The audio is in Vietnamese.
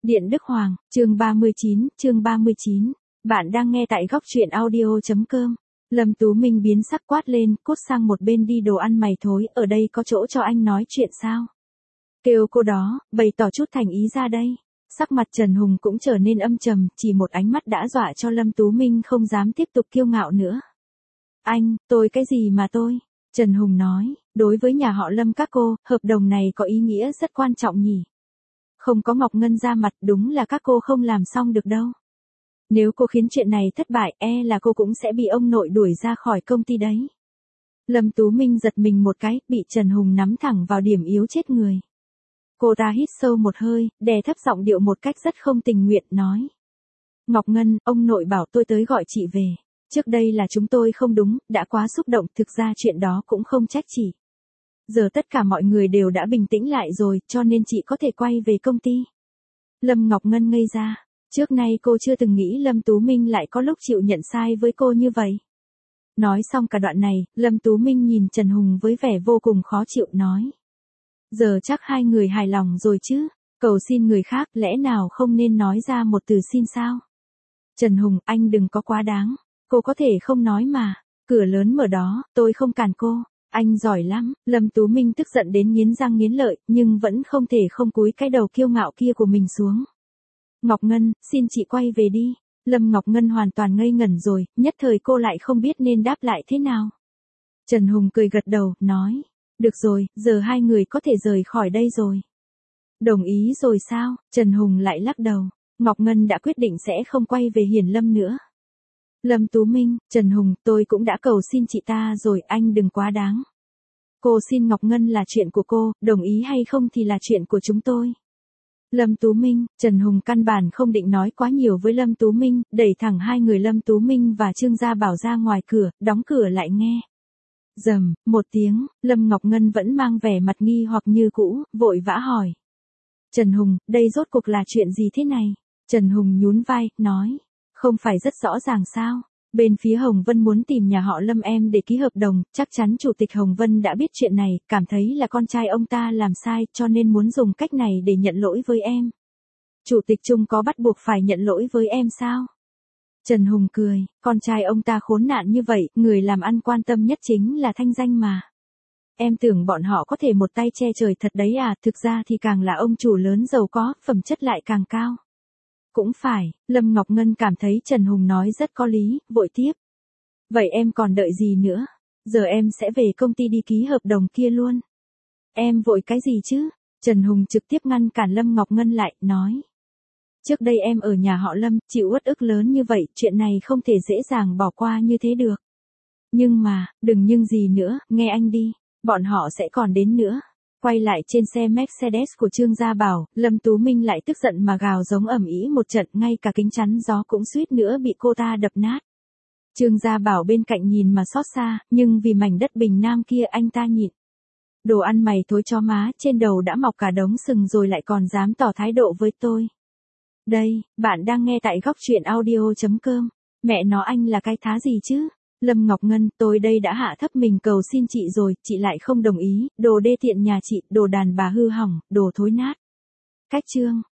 Điện Đức Hoàng, chương 39. Bạn đang nghe tại góc truyện audio.com. Lâm Tú Minh biến sắc quát lên, cút sang một bên đi đồ ăn mày thối, ở đây có chỗ cho anh nói chuyện sao? Kêu cô đó, bày tỏ chút thành ý ra đây. Sắc mặt Trần Hùng cũng trở nên âm trầm, chỉ một ánh mắt đã dọa cho Lâm Tú Minh không dám tiếp tục kiêu ngạo nữa. Anh, tôi cái gì mà tôi? Trần Hùng nói, đối với nhà họ Lâm các cô, hợp đồng này có ý nghĩa rất quan trọng nhỉ? Không có Ngọc Ngân ra mặt đúng là các cô không làm xong được đâu. Nếu cô khiến chuyện này thất bại là cô cũng sẽ bị ông nội đuổi ra khỏi công ty đấy. Lâm Tú Minh giật mình một cái, bị Trần Hùng nắm thẳng vào điểm yếu chết người. Cô ta hít sâu một hơi, đè thấp giọng điệu một cách rất không tình nguyện, nói. Ngọc Ngân, ông nội bảo tôi tới gọi chị về. Trước đây là chúng tôi không đúng, đã quá xúc động, thực ra chuyện đó cũng không trách chị. Giờ tất cả mọi người đều đã bình tĩnh lại rồi, cho nên chị có thể quay về công ty. Lâm Ngọc Ngân ngây ra. Trước nay cô chưa từng nghĩ Lâm Tú Minh lại có lúc chịu nhận sai với cô như vậy. Nói xong cả đoạn này, Lâm Tú Minh nhìn Trần Hùng với vẻ vô cùng khó chịu, nói. Giờ chắc hai người hài lòng rồi chứ, cầu xin người khác lẽ nào không nên nói ra một từ xin sao? Trần Hùng, anh đừng có quá đáng, cô có thể không nói mà, cửa lớn mở đó, tôi không cản cô. Anh giỏi lắm, Lâm Tú Minh tức giận đến nghiến răng nghiến lợi, nhưng vẫn không thể không cúi cái đầu kiêu ngạo kia của mình xuống. Ngọc Ngân, xin chị quay về đi. Lâm Ngọc Ngân hoàn toàn ngây ngẩn rồi, nhất thời cô lại không biết nên đáp lại thế nào. Trần Hùng cười gật đầu, nói, được rồi, giờ hai người có thể rời khỏi đây rồi. Đồng ý rồi sao? Trần Hùng lại lắc đầu, Ngọc Ngân đã quyết định sẽ không quay về Hiển Lâm nữa. Lâm Tú Minh, Trần Hùng, tôi cũng đã cầu xin chị ta rồi, anh đừng quá đáng. Cô xin Ngọc Ngân là chuyện của cô, đồng ý hay không thì là chuyện của chúng tôi. Lâm Tú Minh, Trần Hùng căn bản không định nói quá nhiều với Lâm Tú Minh, đẩy thẳng hai người Lâm Tú Minh và Trương Gia Bảo ra ngoài cửa, đóng cửa lại nghe. Rầm, một tiếng, Lâm Ngọc Ngân vẫn mang vẻ mặt nghi hoặc như cũ, vội vã hỏi. Trần Hùng, đây rốt cuộc là chuyện gì thế này? Trần Hùng nhún vai, nói. Không phải rất rõ ràng sao? Bên phía Hồng Vân muốn tìm nhà họ Lâm em để ký hợp đồng, chắc chắn Chủ tịch Hồng Vân đã biết chuyện này, cảm thấy là con trai ông ta làm sai cho nên muốn dùng cách này để nhận lỗi với em. Chủ tịch Trung có bắt buộc phải nhận lỗi với em sao? Trần Hùng cười, con trai ông ta khốn nạn như vậy, người làm ăn quan tâm nhất chính là thanh danh mà. Em tưởng bọn họ có thể một tay che trời thật đấy à, thực ra thì càng là ông chủ lớn giàu có, phẩm chất lại càng cao. Cũng phải, Lâm Ngọc Ngân cảm thấy Trần Hùng nói rất có lý, vội tiếp. Vậy em còn đợi gì nữa? Giờ em sẽ về công ty đi ký hợp đồng kia luôn. Em vội cái gì chứ? Trần Hùng trực tiếp ngăn cản Lâm Ngọc Ngân lại, nói. Trước đây em ở nhà họ Lâm, chịu uất ức lớn như vậy, chuyện này không thể dễ dàng bỏ qua như thế được. Nhưng mà, đừng nhưng gì nữa, nghe anh đi, bọn họ sẽ còn đến nữa. Quay lại trên xe Mercedes của Trương Gia Bảo, Lâm Tú Minh lại tức giận mà gào giống ầm ĩ một trận, ngay cả kính chắn gió cũng suýt nữa bị cô ta đập nát. Trương Gia Bảo bên cạnh nhìn mà xót xa, nhưng vì mảnh đất Bình Nam kia anh ta nhịn. Đồ ăn mày thối chó má, trên đầu đã mọc cả đống sừng rồi lại còn dám tỏ thái độ với tôi. Đây, bạn đang nghe tại góc truyện audio.com. Mẹ nó anh là cái thá gì chứ? Lâm Ngọc Ngân, tôi đây đã hạ thấp mình cầu xin chị rồi, chị lại không đồng ý, đồ đê tiện nhà chị, đồ đàn bà hư hỏng, đồ thối nát. Cách chương.